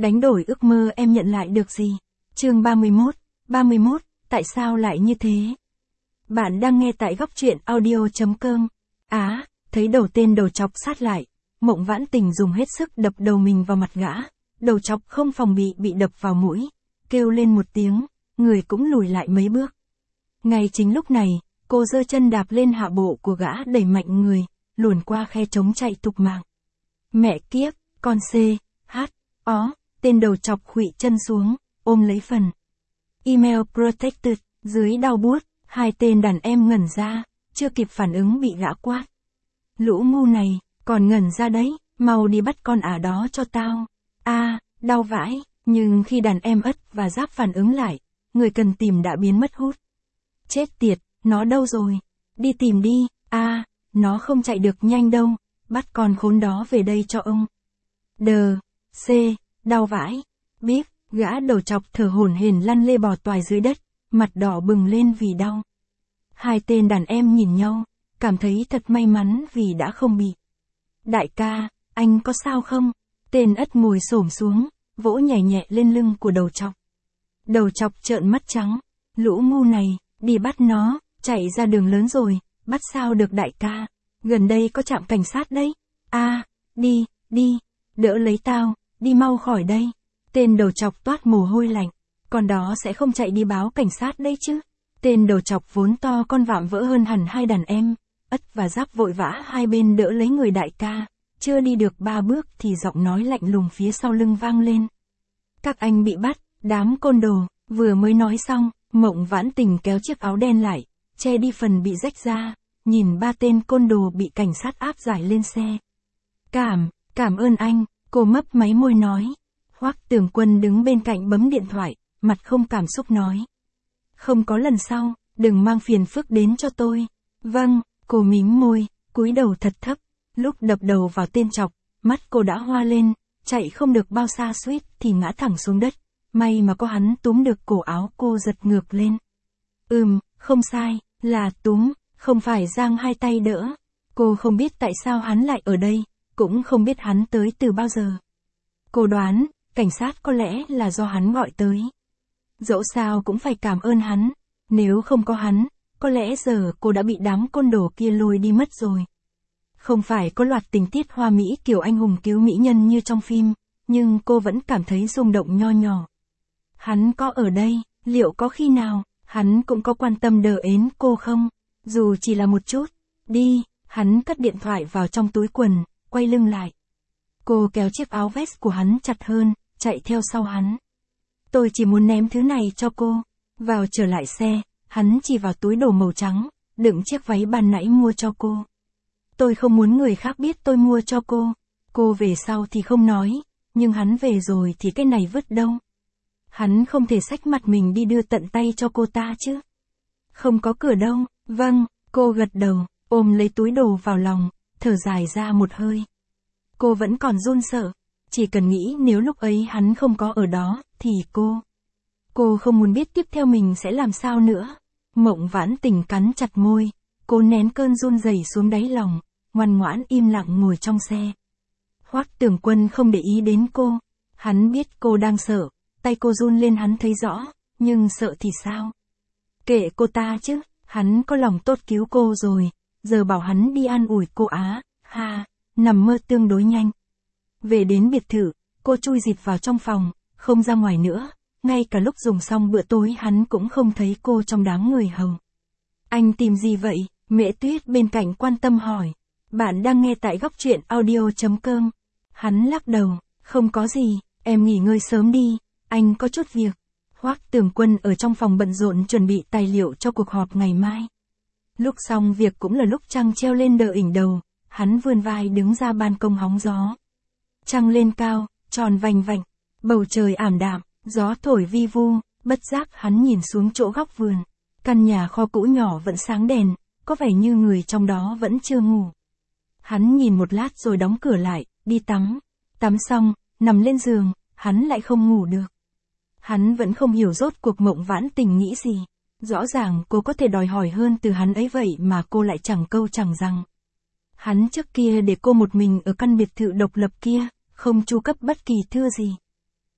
Đánh đổi ước mơ em nhận lại được gì? Chương 31, tại sao lại như thế? Bạn đang nghe tại góc truyện audio.com. Thấy đầu tên đầu chọc sát lại, Mộng Vãn Tình dùng hết sức đập đầu mình vào mặt gã, đầu chọc không phòng bị đập vào mũi, kêu lên một tiếng, người cũng lùi lại mấy bước. Ngay chính lúc này, cô giơ chân đạp lên hạ bộ của gã đẩy mạnh người, luồn qua khe trống chạy thục mạng. Mẹ kiếp, con tên đầu chọc khuỵu chân xuống, ôm lấy phần email protected, dưới đau buốt, hai tên đàn em ngẩn ra, chưa kịp phản ứng bị gã quát. Lũ ngu này, còn ngẩn ra đấy, mau đi bắt con ả đó cho tao. Đau vãi, nhưng khi đàn em Ất và Giáp phản ứng lại, người cần tìm đã biến mất hút. Chết tiệt, nó đâu rồi? Đi tìm đi, nó không chạy được nhanh đâu, bắt con khốn đó về đây cho ông. Đau vãi. Bíp, gã đầu chọc thở hổn hển lăn lê bò toài dưới đất, mặt đỏ bừng lên vì đau. Hai tên đàn em nhìn nhau, cảm thấy thật may mắn vì đã không bị. Đại ca, anh có sao không? Tên Ất ngồi xổm xuống, vỗ nhẹ nhẹ lên lưng của đầu chọc. Đầu chọc trợn mắt trắng, lũ ngu này, đi bắt nó, chạy ra đường lớn rồi, bắt sao được đại ca, gần đây có trạm cảnh sát đấy. Đi, đỡ lấy tao, đi mau khỏi đây. Tên đầu chọc toát mồ hôi lạnh, con đó sẽ không chạy đi báo cảnh sát đấy chứ. Tên đầu chọc vốn to con vạm vỡ hơn hẳn hai đàn em, Ất và Giáp vội vã hai bên đỡ lấy người đại ca, chưa đi được 3 bước thì giọng nói lạnh lùng phía sau lưng vang lên. Các anh bị bắt, đám côn đồ. Vừa mới nói xong, Mộng Vãn Tình kéo chiếc áo đen lại, che đi phần bị rách ra, nhìn ba tên côn đồ bị cảnh sát áp giải lên xe. Cảm ơn anh, cô mấp máy môi nói. Hoắc Tường Quân đứng bên cạnh bấm điện thoại, mặt không cảm xúc nói. Không có lần sau, đừng mang phiền phức đến cho tôi. Vâng, cô mím môi, cúi đầu thật thấp, lúc đập đầu vào tên chọc, mắt cô đã hoa lên, chạy không được bao xa suýt thì ngã thẳng xuống đất. May mà có hắn túm được cổ áo cô giật ngược lên. Không sai, là túm, không phải giang hai tay đỡ. Cô không biết tại sao hắn lại ở đây, cũng không biết hắn tới từ bao giờ. Cô đoán, cảnh sát có lẽ là do hắn gọi tới. Dẫu sao cũng phải cảm ơn hắn, nếu không có hắn, có lẽ giờ cô đã bị đám côn đồ kia lôi đi mất rồi. Không phải có loạt tình tiết hoa mỹ kiểu anh hùng cứu mỹ nhân như trong phim, nhưng cô vẫn cảm thấy rung động nho nhỏ. Hắn có ở đây, liệu có khi nào, hắn cũng có quan tâm đờ ến cô không? Dù chỉ là một chút. Đi, hắn cất điện thoại vào trong túi quần, quay lưng lại. Cô kéo chiếc áo vest của hắn chặt hơn, chạy theo sau hắn. Tôi chỉ muốn ném thứ này cho cô. Vào trở lại xe, hắn chỉ vào túi đồ màu trắng, đựng chiếc váy ban nãy mua cho cô. Tôi không muốn người khác biết tôi mua cho cô. Cô về sau thì không nói, nhưng hắn về rồi thì cái này vứt đâu. Hắn không thể xách mặt mình đi đưa tận tay cho cô ta chứ. Không có cửa đâu. Vâng, cô gật đầu, ôm lấy túi đồ vào lòng, thở dài ra một hơi. Cô vẫn còn run sợ, chỉ cần nghĩ nếu lúc ấy hắn không có ở đó, thì cô không muốn biết tiếp theo mình sẽ làm sao nữa. Mộng Vãn Tình cắn chặt môi, cô nén cơn run rẩy xuống đáy lòng, ngoan ngoãn im lặng ngồi trong xe. Hoắc Tường Quân không để ý đến cô, hắn biết cô đang sợ, tay cô run lên hắn thấy rõ, nhưng sợ thì sao? Kệ cô ta chứ, hắn có lòng tốt cứu cô rồi, giờ bảo hắn đi an ủi cô nằm mơ tương đối nhanh. Về đến biệt thự, cô chui rịt vào trong phòng, không ra ngoài nữa, ngay cả lúc dùng xong bữa tối hắn cũng không thấy cô trong đám người hầu. Anh tìm gì vậy? Mẹ Tuyết bên cạnh quan tâm hỏi. Bạn đang nghe tại góc truyện audio.com. Hắn lắc đầu, không có gì, em nghỉ ngơi sớm đi, anh có chút việc. Hoắc Tường Quân ở trong phòng bận rộn chuẩn bị tài liệu cho cuộc họp ngày mai. Lúc xong việc cũng là lúc trăng treo lên đờ ỉnh đầu, hắn vươn vai đứng ra ban công hóng gió. Trăng lên cao, tròn vành vạnh, bầu trời ảm đạm, gió thổi vi vu, bất giác hắn nhìn xuống chỗ góc vườn. Căn nhà kho cũ nhỏ vẫn sáng đèn, có vẻ như người trong đó vẫn chưa ngủ. Hắn nhìn một lát rồi đóng cửa lại, đi tắm. Tắm xong, nằm lên giường, hắn lại không ngủ được. Hắn vẫn không hiểu rốt cuộc Mộng Vãn Tình nghĩ gì. Rõ ràng cô có thể đòi hỏi hơn từ hắn ấy vậy mà cô lại chẳng câu chẳng rằng. Hắn trước kia để cô một mình ở căn biệt thự độc lập kia, không chu cấp bất kỳ thưa gì.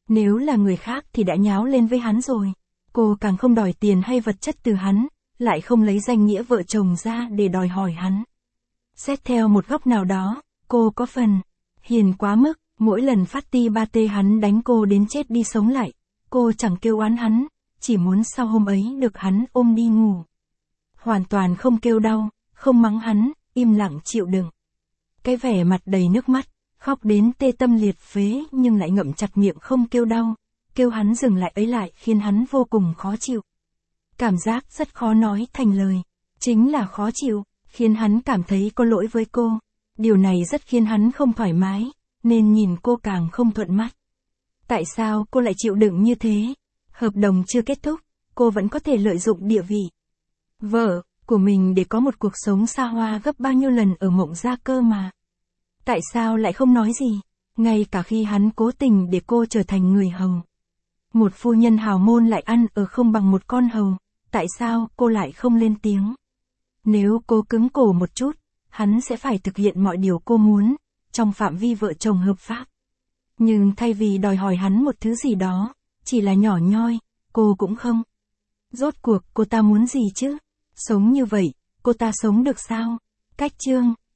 Nếu là người khác thì đã nháo lên với hắn rồi. Cô càng không đòi tiền hay vật chất từ hắn, lại không lấy danh nghĩa vợ chồng ra để đòi hỏi hắn. Xét theo một góc nào đó, cô có phần hiền quá mức, mỗi lần phát ti ba tê hắn đánh cô đến chết đi sống lại. Cô chẳng kêu oán hắn, chỉ muốn sau hôm ấy được hắn ôm đi ngủ. Hoàn toàn không kêu đau, không mắng hắn, im lặng chịu đựng. Cái vẻ mặt đầy nước mắt, khóc đến tê tâm liệt phế nhưng lại ngậm chặt miệng không kêu đau, kêu hắn dừng lại ấy lại khiến hắn vô cùng khó chịu. Cảm giác rất khó nói thành lời, chính là khó chịu, khiến hắn cảm thấy có lỗi với cô. Điều này rất khiến hắn không thoải mái, nên nhìn cô càng không thuận mắt. Tại sao cô lại chịu đựng như thế? Hợp đồng chưa kết thúc, cô vẫn có thể lợi dụng địa vị vợ của mình để có một cuộc sống xa hoa gấp bao nhiêu lần ở Mộng Gia cơ mà. Tại sao lại không nói gì, ngay cả khi hắn cố tình để cô trở thành người hầu. Một phu nhân hào môn lại ăn ở không bằng một con hầu, tại sao cô lại không lên tiếng? Nếu cô cứng cổ một chút, hắn sẽ phải thực hiện mọi điều cô muốn, trong phạm vi vợ chồng hợp pháp. Nhưng thay vì đòi hỏi hắn một thứ gì đó, chỉ là nhỏ nhoi, cô cũng không. Rốt cuộc cô ta muốn gì chứ? Sống như vậy, cô ta sống được sao? Cách chương